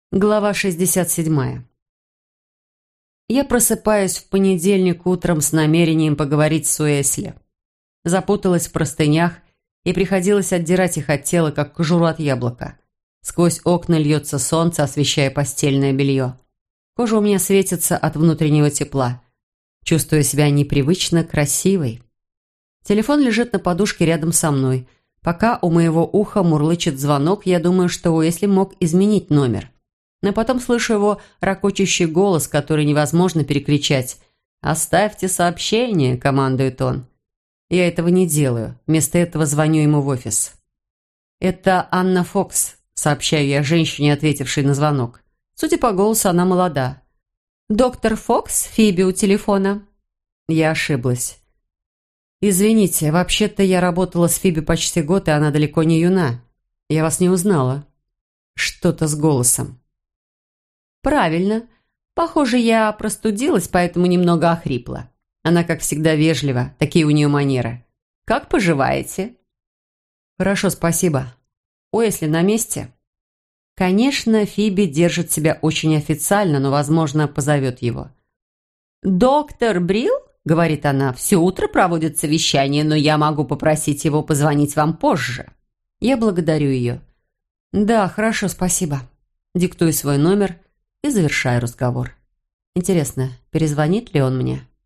Глава 67. Я просыпаюсь в понедельник утром с намерением поговорить с Уэсли. Запуталась в простынях и приходилось отдирать их от тела, как кожуру от яблока. Сквозь окна льется солнце, освещая постельное белье. Кожа у меня светится от внутреннего тепла. Чувствую себя непривычно красивой. Телефон лежит на подушке рядом со мной. Пока у моего уха мурлычет звонок, я думаю, что Уэсли мог изменить номер. Но потом слышу его ракочущий голос, который невозможно перекричать. «Оставьте сообщение», — командует он. Я этого не делаю. Вместо этого звоню ему в офис. «Это Анна Фокс», — сообщаю я женщине, ответившей на звонок. Судя по голосу, она молода. «Доктор Фокс, Фиби у телефона». Я ошиблась. «Извините, вообще-то я работала с Фиби почти год, и она далеко не юна. Я вас не узнала». Что-то с голосом. «Правильно. Похоже, я простудилась, поэтому немного охрипла». Она, как всегда, вежлива. Такие у нее манеры. «Как поживаете?» «Хорошо, спасибо. Уэсли на месте?» Конечно, Фиби держит себя очень официально, но, возможно, позовет его. «Доктор Брил?» — говорит она. «Все утро проводит совещание, но я могу попросить его позвонить вам позже». Я благодарю ее. «Да, хорошо, спасибо». Диктую свой номер и завершаю разговор. Интересно, перезвонит ли он мне?